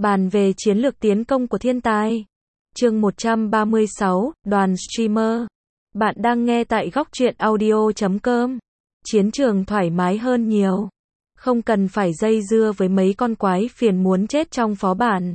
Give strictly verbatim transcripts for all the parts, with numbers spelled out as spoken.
Bàn về chiến lược tiến công của thiên tài. Chương một trăm ba mươi sáu, đoàn streamer. Bạn đang nghe tại góc truyện audio chấm com. Chiến trường thoải mái hơn nhiều. Không cần phải dây dưa với mấy con quái phiền muốn chết trong phó bản.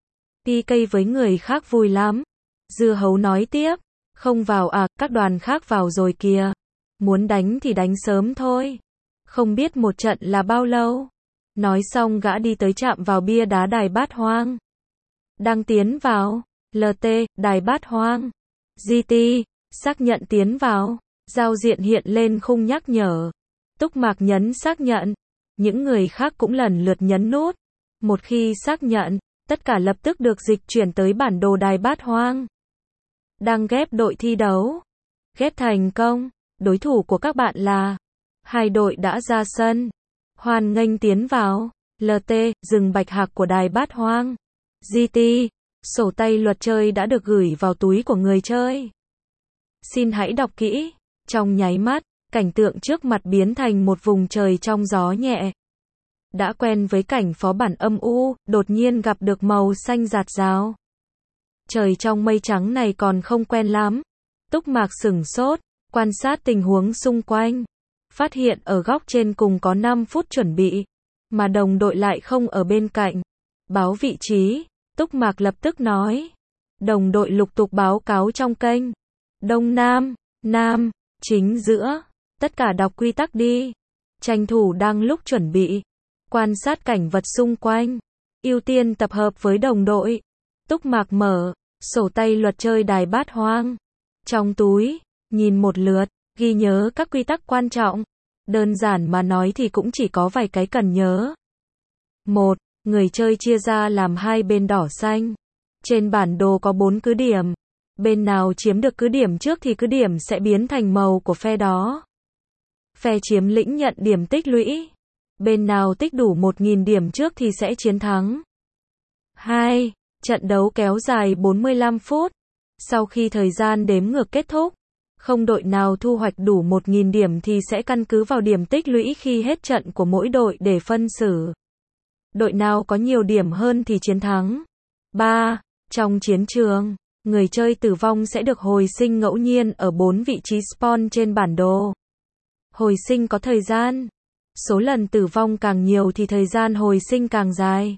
pê ca với người khác vui lắm. Dưa hấu nói tiếp. Không vào à, các đoàn khác vào rồi kìa. Muốn đánh thì đánh sớm thôi. Không biết một trận là bao lâu. Nói xong gã đi tới chạm vào bia đá đài bát hoang. Đang tiến vào. lờ tê, đài bát hoang. giê tê, xác nhận tiến vào. Giao diện hiện lên khung nhắc nhở. Túc Mạc nhấn xác nhận. Những người khác cũng lần lượt nhấn nút. Một khi xác nhận, tất cả lập tức được dịch chuyển tới bản đồ đài bát hoang. Đang ghép đội thi đấu. Ghép thành công. Đối thủ của các bạn là hai đội đã ra sân. Hoan nghênh tiến vào. lờ tê, rừng bạch hạc của đài bát hoang. giê tê, sổ tay luật chơi đã được gửi vào túi của người chơi. Xin hãy đọc kỹ. Trong nháy mắt, cảnh tượng trước mặt biến thành một vùng trời trong gió nhẹ. Đã quen với cảnh phó bản âm u, đột nhiên gặp được màu xanh rạt rào. Trời trong mây trắng này còn không quen lắm. Túc Mạc sửng sốt, quan sát tình huống xung quanh. Phát hiện ở góc trên cùng có năm phút chuẩn bị, mà đồng đội lại không ở bên cạnh. Báo vị trí, Túc Mạc lập tức nói. Đồng đội lục tục báo cáo trong kênh. Đông Nam, Nam, chính giữa, tất cả đọc quy tắc đi. Tranh thủ đang lúc chuẩn bị, quan sát cảnh vật xung quanh, ưu tiên tập hợp với đồng đội. Túc Mạc mở sổ tay luật chơi đài bát hoang. Trong túi, nhìn một lượt, ghi nhớ các quy tắc quan trọng. Đơn giản mà nói thì cũng chỉ có vài cái cần nhớ. một. Người chơi chia ra làm hai bên đỏ xanh. Trên bản đồ có bốn cứ điểm. Bên nào chiếm được cứ điểm trước thì cứ điểm sẽ biến thành màu của phe đó. Phe chiếm lĩnh nhận điểm tích lũy. Bên nào tích đủ một nghìn điểm trước thì sẽ chiến thắng. hai. Trận đấu kéo dài bốn mươi lăm phút. Sau khi thời gian đếm ngược kết thúc, không đội nào thu hoạch đủ một nghìn điểm thì sẽ căn cứ vào điểm tích lũy khi hết trận của mỗi đội để phân xử. Đội nào có nhiều điểm hơn thì chiến thắng. ba. Trong chiến trường, người chơi tử vong sẽ được hồi sinh ngẫu nhiên ở bốn vị trí spawn trên bản đồ. Hồi sinh có thời gian. Số lần tử vong càng nhiều thì thời gian hồi sinh càng dài.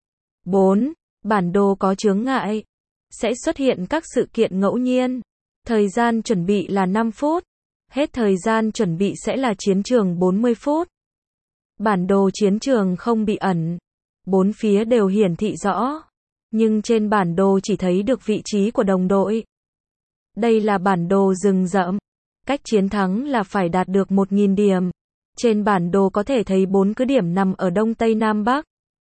bốn. Bản đồ có chướng ngại. Sẽ xuất hiện các sự kiện ngẫu nhiên. Thời gian chuẩn bị là năm phút. Hết thời gian chuẩn bị sẽ là chiến trường bốn mươi phút. Bản đồ chiến trường không bị ẩn. Bốn phía đều hiển thị rõ. Nhưng trên bản đồ chỉ thấy được vị trí của đồng đội. Đây là bản đồ rừng rậm. Cách chiến thắng là phải đạt được một nghìn điểm. Trên bản đồ có thể thấy bốn cứ điểm nằm ở Đông Tây Nam Bắc.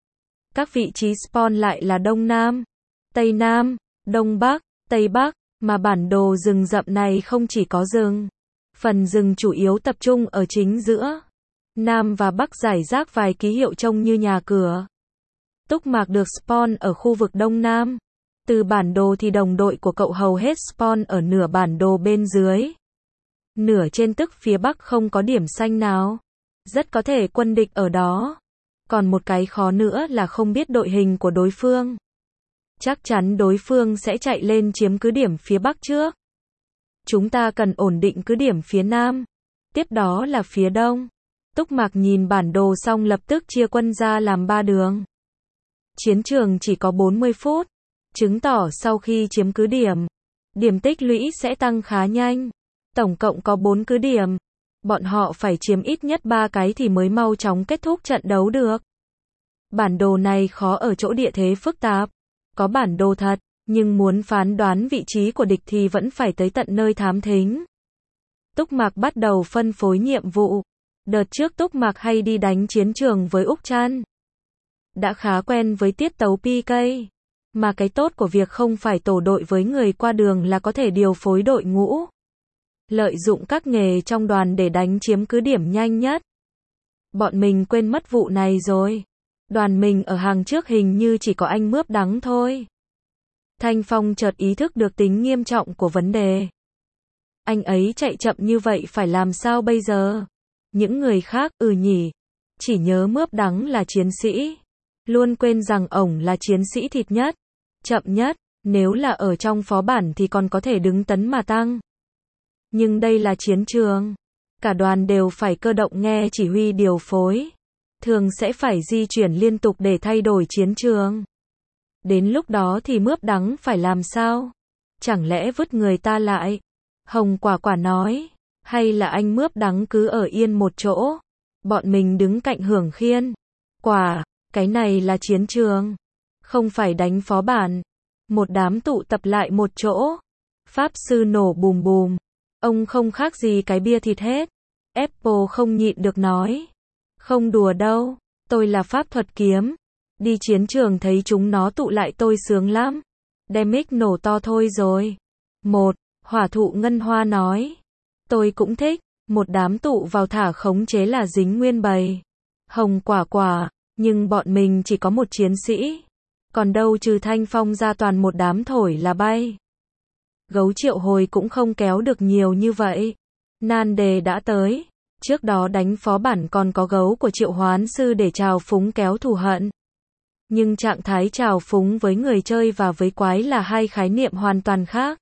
Các vị trí spawn lại là Đông Nam, Tây Nam, Đông Bắc, Tây Bắc, mà bản đồ rừng rậm này không chỉ có rừng. Phần rừng chủ yếu tập trung ở chính giữa. Nam và Bắc rải rác vài ký hiệu trông như nhà cửa. Túc Mạc được spawn ở khu vực Đông Nam. Từ bản đồ thì đồng đội của cậu hầu hết spawn ở nửa bản đồ bên dưới. Nửa trên tức phía Bắc không có điểm xanh nào. Rất có thể quân địch ở đó. Còn một cái khó nữa là không biết đội hình của đối phương. Chắc chắn đối phương sẽ chạy lên chiếm cứ điểm phía Bắc trước. Chúng ta cần ổn định cứ điểm phía Nam. Tiếp đó là phía Đông. Túc Mạc nhìn bản đồ xong lập tức chia quân ra làm ba đường. Chiến trường chỉ có bốn mươi phút. Chứng tỏ sau khi chiếm cứ điểm, điểm tích lũy sẽ tăng khá nhanh. Tổng cộng có bốn cứ điểm. Bọn họ phải chiếm ít nhất ba cái thì mới mau chóng kết thúc trận đấu được. Bản đồ này khó ở chỗ địa thế phức tạp. Có bản đồ thật, nhưng muốn phán đoán vị trí của địch thì vẫn phải tới tận nơi thám thính. Túc Mạc bắt đầu phân phối nhiệm vụ. Đợt trước Túc Mạc hay đi đánh chiến trường với Úc Trăn. Đã khá quen với tiết tấu pê ca. Mà cái tốt của việc không phải tổ đội với người qua đường là có thể điều phối đội ngũ. Lợi dụng các nghề trong đoàn để đánh chiếm cứ điểm nhanh nhất. Bọn mình quên mất vụ này rồi. Đoàn mình ở hàng trước hình như chỉ có anh Mướp Đắng thôi. Thanh Phong chợt ý thức được tính nghiêm trọng của vấn đề. Anh ấy chạy chậm như vậy phải làm sao bây giờ? Những người khác, ừ nhỉ. Chỉ nhớ Mướp Đắng là chiến sĩ. Luôn quên rằng ổng là chiến sĩ thịt nhất, chậm nhất, nếu là ở trong phó bản thì còn có thể đứng tấn mà tăng. Nhưng đây là chiến trường. Cả đoàn đều phải cơ động nghe chỉ huy điều phối. Thường sẽ phải di chuyển liên tục để thay đổi chiến trường. Đến lúc đó thì mướp đắng phải làm sao? Chẳng lẽ vứt người ta lại? Hồng Quả Quả nói. Hay là anh mướp đắng cứ ở yên một chỗ? Bọn mình đứng cạnh hưởng khiên. Quả, cái này là chiến trường. Không phải đánh phó bản. Một đám tụ tập lại một chỗ. Pháp sư nổ bùm bùm. Ông không khác gì cái bia thịt hết. Apple không nhịn được nói. Không đùa đâu. Tôi là pháp thuật kiếm. Đi chiến trường thấy chúng nó tụ lại tôi sướng lắm. Demic nổ to thôi rồi. Một, hỏa thụ ngân hoa nói. Tôi cũng thích. Một đám tụ vào thả khống chế là dính nguyên bầy. Hồng Quả Quả. Nhưng bọn mình chỉ có một chiến sĩ. Còn đâu trừ Thanh Phong ra toàn một đám thổi là bay. Gấu triệu hồi cũng không kéo được nhiều như vậy. Nan đề đã tới. Trước đó đánh phó bản còn có gấu của triệu hoán sư để trào phúng kéo thù hận. Nhưng trạng thái trào phúng với người chơi và với quái là hai khái niệm hoàn toàn khác.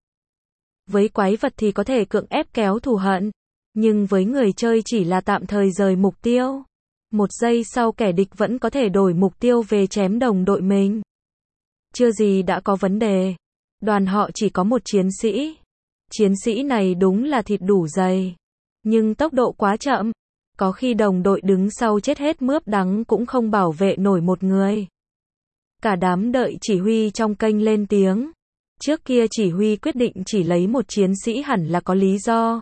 Với quái vật thì có thể cưỡng ép kéo thù hận. Nhưng với người chơi chỉ là tạm thời rời mục tiêu. Một giây sau kẻ địch vẫn có thể đổi mục tiêu về chém đồng đội mình. Chưa gì đã có vấn đề. Đoàn họ chỉ có một chiến sĩ. Chiến sĩ này đúng là thịt đủ dày. Nhưng tốc độ quá chậm. Có khi đồng đội đứng sau chết hết mướp đắng cũng không bảo vệ nổi một người. Cả đám đợi chỉ huy trong kênh lên tiếng. Trước kia chỉ huy quyết định chỉ lấy một chiến sĩ hẳn là có lý do.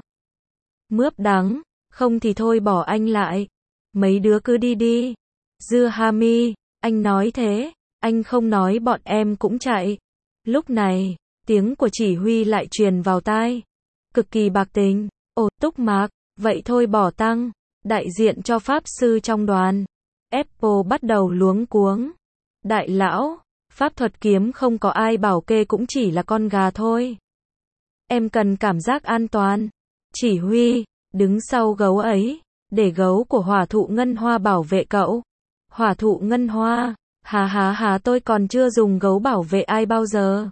Mướp đắng, không thì thôi bỏ anh lại. Mấy đứa cứ đi đi. Dưa Hami, anh nói thế, anh không nói bọn em cũng chạy. Lúc này, tiếng của chỉ huy lại truyền vào tai. Cực kỳ bạc tình. Ồ, Túc Mạc, vậy thôi bỏ tăng. Đại diện cho pháp sư trong đoàn. Apple bắt đầu luống cuống. Đại lão, pháp thuật kiếm không có ai bảo kê cũng chỉ là con gà thôi. Em cần cảm giác an toàn. Chỉ huy, đứng sau gấu ấy, để gấu của hỏa thụ ngân hoa bảo vệ cậu. Hỏa thụ ngân hoa, hà hà hà tôi còn chưa dùng gấu bảo vệ ai bao giờ.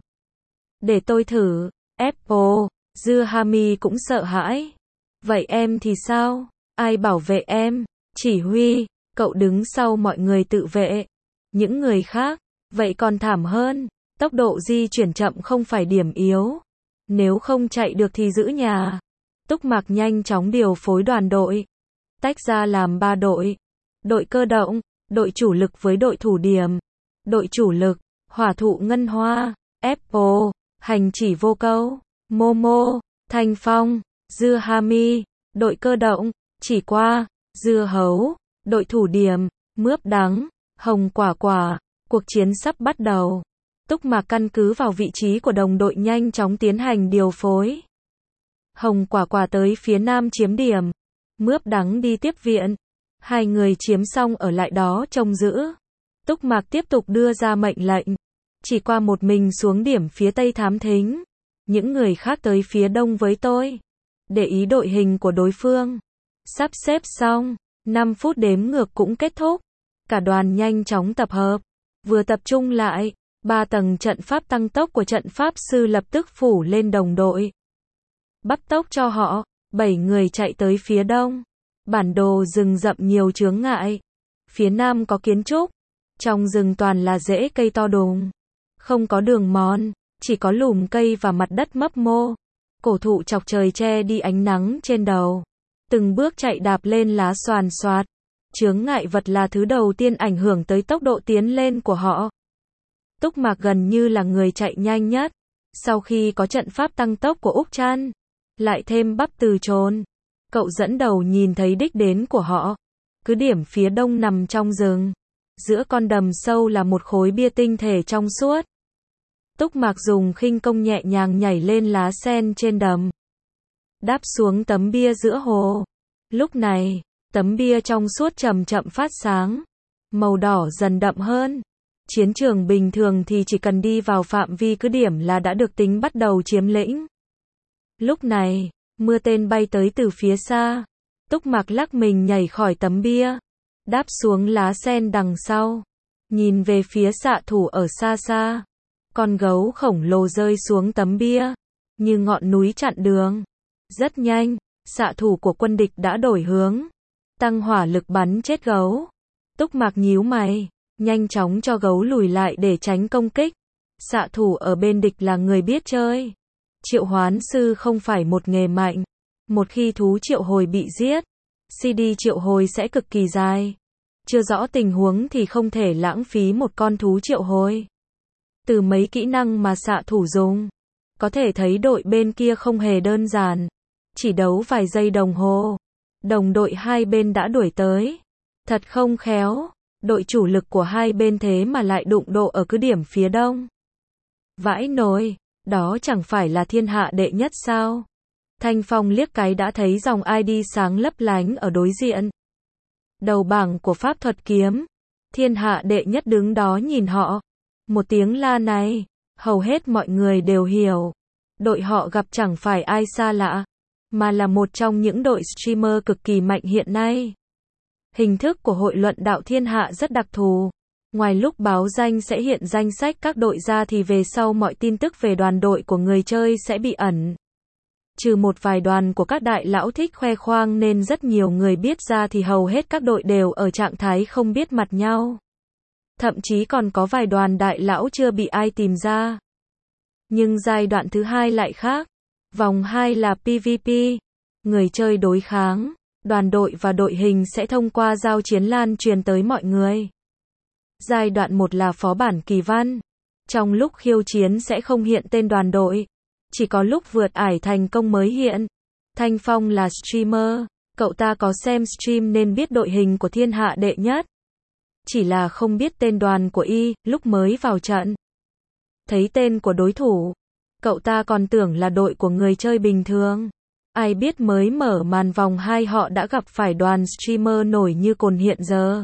Để tôi thử. Apple, Dưa Hami cũng sợ hãi. Vậy em thì sao? Ai bảo vệ em? Chỉ huy, cậu đứng sau mọi người tự vệ. Những người khác, vậy còn thảm hơn. Tốc độ di chuyển chậm không phải điểm yếu. Nếu không chạy được thì giữ nhà. Túc Mạc nhanh chóng điều phối đoàn đội. Tách ra làm ba đội. Đội cơ động, đội chủ lực với đội thủ điểm. Đội chủ lực, hỏa thụ ngân hoa, Apple, hành chỉ vô câu, Momo, Thanh Phong, Dưa Hami. Đội cơ động, chỉ qua, dưa hấu. Đội thủ điểm, mướp đắng, Hồng Quả Quả. Cuộc chiến sắp bắt đầu. Túc Mạc căn cứ vào vị trí của đồng đội nhanh chóng tiến hành điều phối. Hồng Quả Quả tới phía nam chiếm điểm. Mướp đắng đi tiếp viện. Hai người chiếm xong ở lại đó trông giữ. Túc Mạc tiếp tục đưa ra mệnh lệnh. Chỉ qua một mình xuống điểm phía tây thám thính. Những người khác tới phía đông với tôi. Để ý đội hình của đối phương. Sắp xếp xong. năm phút đếm ngược cũng kết thúc. Cả đoàn nhanh chóng tập hợp. Vừa tập trung lại. Ba tầng trận pháp tăng tốc của trận pháp sư lập tức phủ lên đồng đội. Bắt tốc cho họ. Bảy người chạy tới phía đông. Bản đồ rừng rậm nhiều chướng ngại. Phía nam có kiến trúc. Trong rừng toàn là rễ cây to đùng. Không có đường mòn. Chỉ có lùm cây và mặt đất mấp mô. Cổ thụ chọc trời che đi ánh nắng trên đầu. Từng bước chạy đạp lên lá xoàn xoạt. Chướng ngại vật là thứ đầu tiên ảnh hưởng tới tốc độ tiến lên của họ. Túc Mạc gần như là người chạy nhanh nhất. Sau khi có trận pháp tăng tốc của Úc Trăn, lại thêm bắp từ trồn, cậu dẫn đầu nhìn thấy đích đến của họ. Cứ điểm phía đông nằm trong rừng. Giữa con đầm sâu là một khối bia tinh thể trong suốt. Túc Mạc dùng khinh công nhẹ nhàng nhảy lên lá sen trên đầm. Đáp xuống tấm bia giữa hồ. Lúc này, tấm bia trong suốt chậm chậm phát sáng. Màu đỏ dần đậm hơn. Chiến trường bình thường thì chỉ cần đi vào phạm vi cứ điểm là đã được tính bắt đầu chiếm lĩnh. Lúc này, mưa tên bay tới từ phía xa. Túc Mạc lắc mình nhảy khỏi tấm bia. Đáp xuống lá sen đằng sau. Nhìn về phía xạ thủ ở xa xa. Con gấu khổng lồ rơi xuống tấm bia. Như ngọn núi chặn đường. Rất nhanh, xạ thủ của quân địch đã đổi hướng. Tăng hỏa lực bắn chết gấu. Túc Mạc nhíu mày. Nhanh chóng cho gấu lùi lại để tránh công kích. Xạ thủ ở bên địch là người biết chơi. Triệu hoán sư không phải một nghề mạnh. Một khi thú triệu hồi bị giết, xê đê triệu hồi sẽ cực kỳ dài. Chưa rõ tình huống thì không thể lãng phí một con thú triệu hồi. Từ mấy kỹ năng mà xạ thủ dùng, có thể thấy đội bên kia không hề đơn giản. Chỉ đấu vài giây đồng hồ, đồng đội hai bên đã đuổi tới. Thật không khéo, đội chủ lực của hai bên thế mà lại đụng độ ở cứ điểm phía đông. Vãi nồi, đó chẳng phải là thiên hạ đệ nhất sao? Thanh Phong liếc cái đã thấy dòng i đê sáng lấp lánh ở đối diện. Đầu bảng của pháp thuật kiếm, thiên hạ đệ nhất đứng đó nhìn họ. Một tiếng la này, hầu hết mọi người đều hiểu. Đội họ gặp chẳng phải ai xa lạ, mà là một trong những đội streamer cực kỳ mạnh hiện nay. Hình thức của hội luận đạo thiên hạ rất đặc thù. Ngoài lúc báo danh sẽ hiện danh sách các đội ra thì về sau mọi tin tức về đoàn đội của người chơi sẽ bị ẩn. Trừ một vài đoàn của các đại lão thích khoe khoang nên rất nhiều người biết ra thì hầu hết các đội đều ở trạng thái không biết mặt nhau. Thậm chí còn có vài đoàn đại lão chưa bị ai tìm ra. Nhưng giai đoạn thứ hai lại khác. Vòng hai là pê vê pê. Người chơi đối kháng, đoàn đội và đội hình sẽ thông qua giao chiến lan truyền tới mọi người. Giai đoạn một là phó bản kỳ văn. Trong lúc khiêu chiến sẽ không hiện tên đoàn đội. Chỉ có lúc vượt ải thành công mới hiện. Thanh Phong là streamer. Cậu ta có xem stream nên biết đội hình của thiên hạ đệ nhất. Chỉ là không biết tên đoàn của y, lúc mới vào trận. Thấy tên của đối thủ, cậu ta còn tưởng là đội của người chơi bình thường. Ai biết mới mở màn vòng hai họ đã gặp phải đoàn streamer nổi như cồn hiện giờ.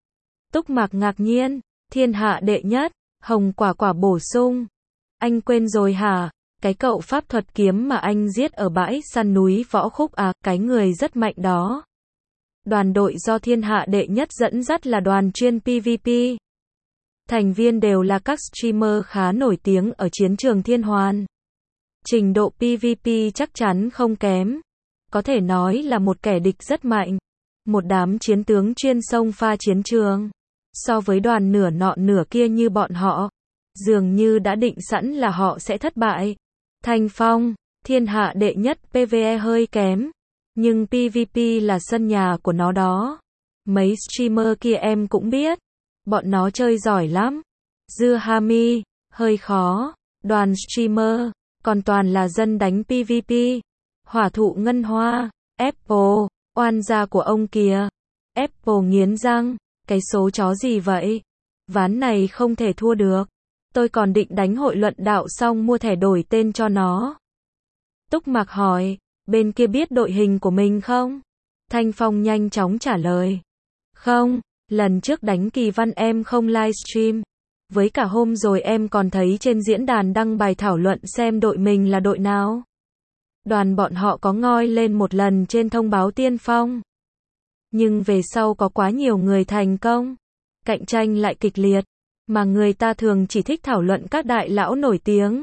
Túc Mạc ngạc nhiên, thiên hạ đệ nhất, Hồng Quả Quả bổ sung. Anh quên rồi hả? Cái cậu pháp thuật kiếm mà anh giết ở bãi săn núi Võ Khúc à, cái người rất mạnh đó. Đoàn đội do thiên hạ đệ nhất dẫn dắt là đoàn chuyên pê vê pê. Thành viên đều là các streamer khá nổi tiếng ở chiến trường Thiên Hoàn. Trình độ pê vê pê chắc chắn không kém. Có thể nói là một kẻ địch rất mạnh. Một đám chiến tướng chuyên xông pha chiến trường. So với đoàn nửa nọ nửa kia như bọn họ, dường như đã định sẵn là họ sẽ thất bại. Thanh Phong, thiên hạ đệ nhất pê vê e hơi kém. Nhưng pê vê pê là sân nhà của nó đó. Mấy streamer kia em cũng biết. Bọn nó chơi giỏi lắm. Dưa Hami, hơi khó. Đoàn streamer, còn toàn là dân đánh pê vê pê. Hỏa thụ ngân hoa, Apple, oan gia của ông kìa. Apple nghiến răng, cái số chó gì vậy? Ván này không thể thua được. Tôi còn định đánh hội luận đạo xong mua thẻ đổi tên cho nó. Túc Mạc hỏi, bên kia biết đội hình của mình không? Thanh Phong nhanh chóng trả lời. Không, lần trước đánh kỳ văn em không livestream. Với cả hôm rồi em còn thấy trên diễn đàn đăng bài thảo luận xem đội mình là đội nào. Đoàn bọn họ có ngoi lên một lần trên thông báo tiên phong. Nhưng về sau có quá nhiều người thành công. Cạnh tranh lại kịch liệt. Mà người ta thường chỉ thích thảo luận các đại lão nổi tiếng.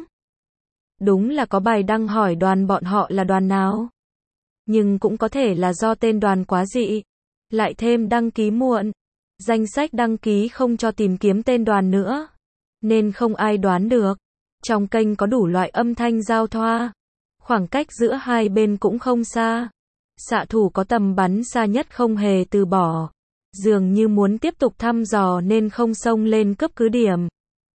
Đúng là có bài đăng hỏi đoàn bọn họ là đoàn nào. Nhưng cũng có thể là do tên đoàn quá dị. Lại thêm đăng ký muộn. Danh sách đăng ký không cho tìm kiếm tên đoàn nữa. Nên không ai đoán được. Trong kênh có đủ loại âm thanh giao thoa. Khoảng cách giữa hai bên cũng không xa. Xạ thủ có tầm bắn xa nhất không hề từ bỏ. Dường như muốn tiếp tục thăm dò nên không xông lên cướp cứ điểm.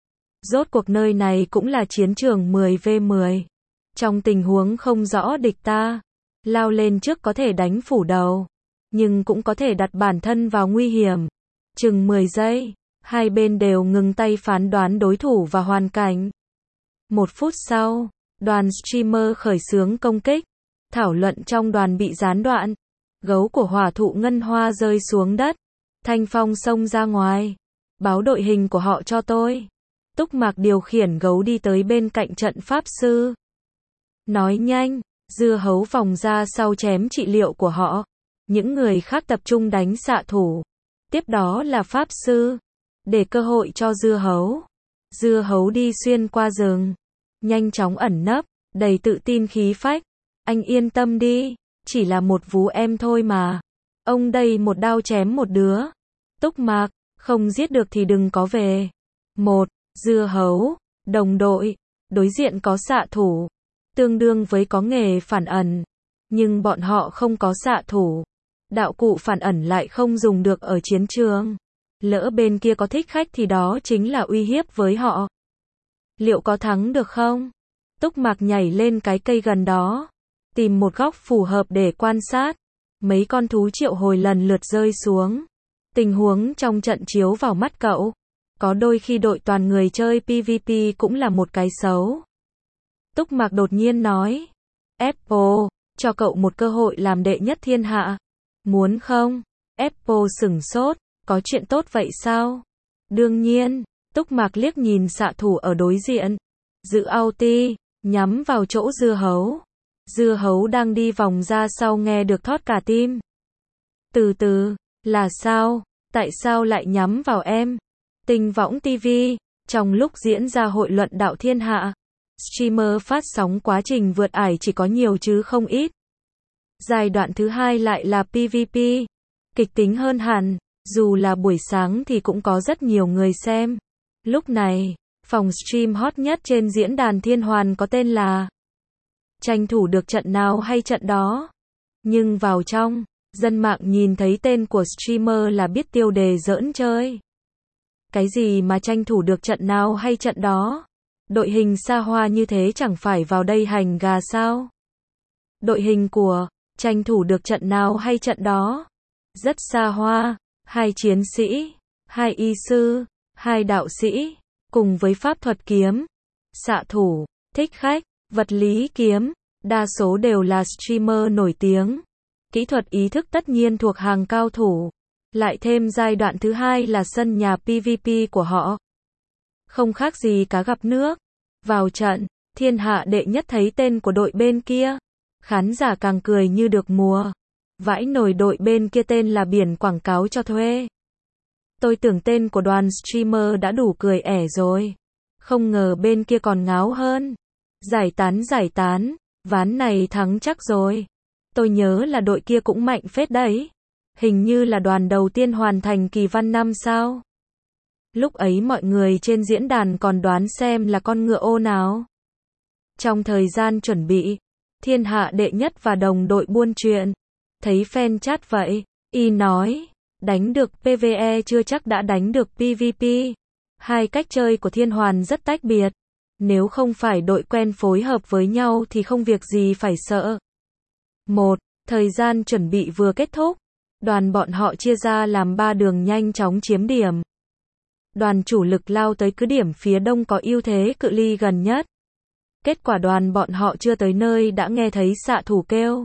Rốt cuộc nơi này cũng là chiến trường mười vs mười. Trong tình huống không rõ địch ta, lao lên trước có thể đánh phủ đầu. Nhưng cũng có thể đặt bản thân vào nguy hiểm. Chừng mười giây, hai bên đều ngừng tay phán đoán đối thủ và hoàn cảnh. Một phút sau, đoàn streamer khởi xướng công kích. Thảo luận trong đoàn bị gián đoạn. Gấu của hỏa thụ ngân hoa rơi xuống đất. Thanh Phong xông ra ngoài. Báo đội hình của họ cho tôi. Túc Mạc điều khiển gấu đi tới bên cạnh trận pháp sư. Nói nhanh, dưa hấu vòng ra sau chém trị liệu của họ. Những người khác tập trung đánh xạ thủ. Tiếp đó là pháp sư. để cơ hội cho dưa hấu. Dưa hấu đi xuyên qua rừng, nhanh chóng ẩn nấp, đầy tự tin khí phách. Anh yên tâm đi, chỉ là một vú em thôi mà. Ông đây một đao chém một đứa. Túc Mạc, không giết được thì đừng có về. Một, dưa hấu, đồng đội, đối diện có xạ thủ, tương đương với có nghề phản ẩn, nhưng bọn họ không có xạ thủ. Đạo cụ phản ẩn lại không dùng được ở chiến trường. Lỡ bên kia có thích khách thì đó chính là uy hiếp với họ. Liệu có thắng được không? Túc Mạc nhảy lên cái cây gần đó, tìm một góc phù hợp để quan sát. Mấy con thú triệu hồi lần lượt rơi xuống. Tình huống trong trận chiếu vào mắt cậu. Có đôi khi đội toàn người chơi pê vê pê cũng là một cái xấu. Túc Mạc đột nhiên nói. Apple, cho cậu một cơ hội làm đệ nhất thiên hạ. Muốn không? Apple sửng sốt. Có chuyện tốt vậy sao? Đương nhiên. Túc Mạc liếc nhìn xạ thủ ở đối diện. Giữ ulti, nhắm vào chỗ dưa hấu. Dưa hấu đang đi vòng ra sau nghe được thót cả tim. Từ từ, là sao? Tại sao lại nhắm vào em? Tinh Võng ti vi, trong lúc diễn ra hội luận đạo thiên hạ, streamer phát sóng quá trình vượt ải chỉ có nhiều chứ không ít. Giai đoạn thứ hai lại là pê vê pê, kịch tính hơn hẳn, dù là buổi sáng thì cũng có rất nhiều người xem. Lúc này, phòng stream hot nhất trên diễn đàn Thiên Hoàn có tên là tranh thủ được trận nào hay trận đó. Nhưng vào trong, dân mạng nhìn thấy tên của streamer là biết tiêu đề giỡn chơi. Cái gì mà tranh thủ được trận nào hay trận đó? Đội hình xa hoa như thế chẳng phải vào đây hành gà sao? Đội hình của tranh thủ được trận nào hay trận đó? Rất xa hoa, hai chiến sĩ, hai y sư, hai đạo sĩ, cùng với pháp thuật kiếm, xạ thủ, thích khách, vật lý kiếm, đa số đều là streamer nổi tiếng. Kỹ thuật ý thức tất nhiên thuộc hàng cao thủ. Lại thêm giai đoạn thứ hai là sân nhà pê vê pê của họ. Không khác gì cá gặp nước. Vào trận, thiên hạ đệ nhất thấy tên của đội bên kia. Khán giả càng cười như được mùa. Vãi nổi đội bên kia tên là biển quảng cáo cho thuê. Tôi tưởng tên của đoàn streamer đã đủ cười ẻ rồi. Không ngờ bên kia còn ngáo hơn. Giải tán giải tán, ván này thắng chắc rồi. Tôi nhớ là đội kia cũng mạnh phết đấy. Hình như là đoàn đầu tiên hoàn thành kỳ văn năm sao. Lúc ấy mọi người trên diễn đàn còn đoán xem là con ngựa ô nào. Trong thời gian chuẩn bị, thiên hạ đệ nhất và đồng đội buôn chuyện. Thấy fan chat vậy, y nói, đánh được pê vê e chưa chắc đã đánh được pê vê pê. Hai cách chơi của Thiên Hoàn rất tách biệt. Nếu không phải đội quen phối hợp với nhau thì không việc gì phải sợ. Một, thời gian chuẩn bị vừa kết thúc. Đoàn bọn họ chia ra làm ba đường nhanh chóng chiếm điểm. Đoàn chủ lực lao tới cứ điểm phía đông có ưu thế cự ly gần nhất. Kết quả đoàn bọn họ chưa tới nơi đã nghe thấy xạ thủ kêu.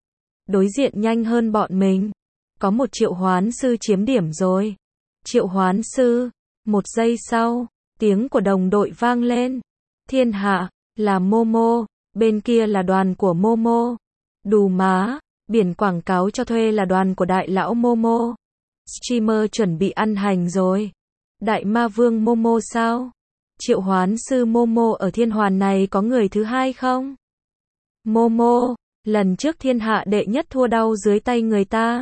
Đối diện nhanh hơn bọn mình. Có một triệu hoán sư chiếm điểm rồi. Triệu hoán sư. Một giây sau, tiếng của đồng đội vang lên. Thiên hạ, là Momo. Bên kia là đoàn của Momo. Đù má. Biển quảng cáo cho thuê là đoàn của đại lão Momo. Streamer chuẩn bị ăn hành rồi. Đại ma vương Momo sao? Triệu hoán sư Momo ở Thiên Hoàn này có người thứ hai không? Momo, lần trước thiên hạ đệ nhất thua đau dưới tay người ta.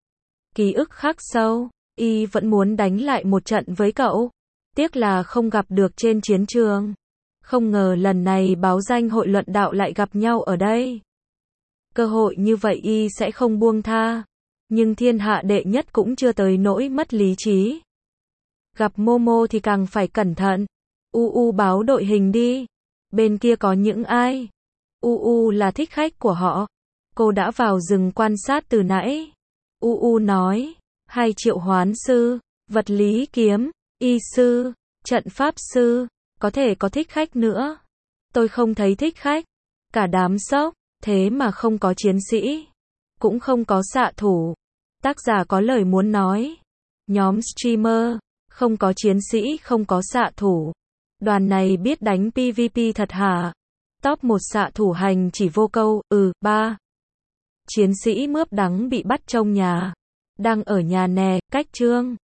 Ký ức khắc sâu, y vẫn muốn đánh lại một trận với cậu. Tiếc là không gặp được trên chiến trường. Không ngờ lần này báo danh hội luận đạo lại gặp nhau ở đây. Cơ hội như vậy y sẽ không buông tha. Nhưng thiên hạ đệ nhất cũng chưa tới nỗi mất lý trí. Gặp Momo thì càng phải cẩn thận. U U báo đội hình đi. Bên kia có những ai? U U là thích khách của họ. Cô đã vào rừng quan sát từ nãy. U U nói. Hai triệu hoán sư, vật lý kiếm, y sư, trận pháp sư. Có thể có thích khách nữa. Tôi không thấy thích khách. Cả đám sốc. Thế mà không có chiến sĩ. Cũng không có xạ thủ. Tác giả có lời muốn nói. Nhóm streamer. Không có chiến sĩ, không có xạ thủ. Đoàn này biết đánh pê vê pê thật hả? Top một xạ thủ hành chỉ vô câu, ừ, ba. Chiến sĩ mướp đắng bị bắt trong nhà. Đang ở nhà nè, cách trương.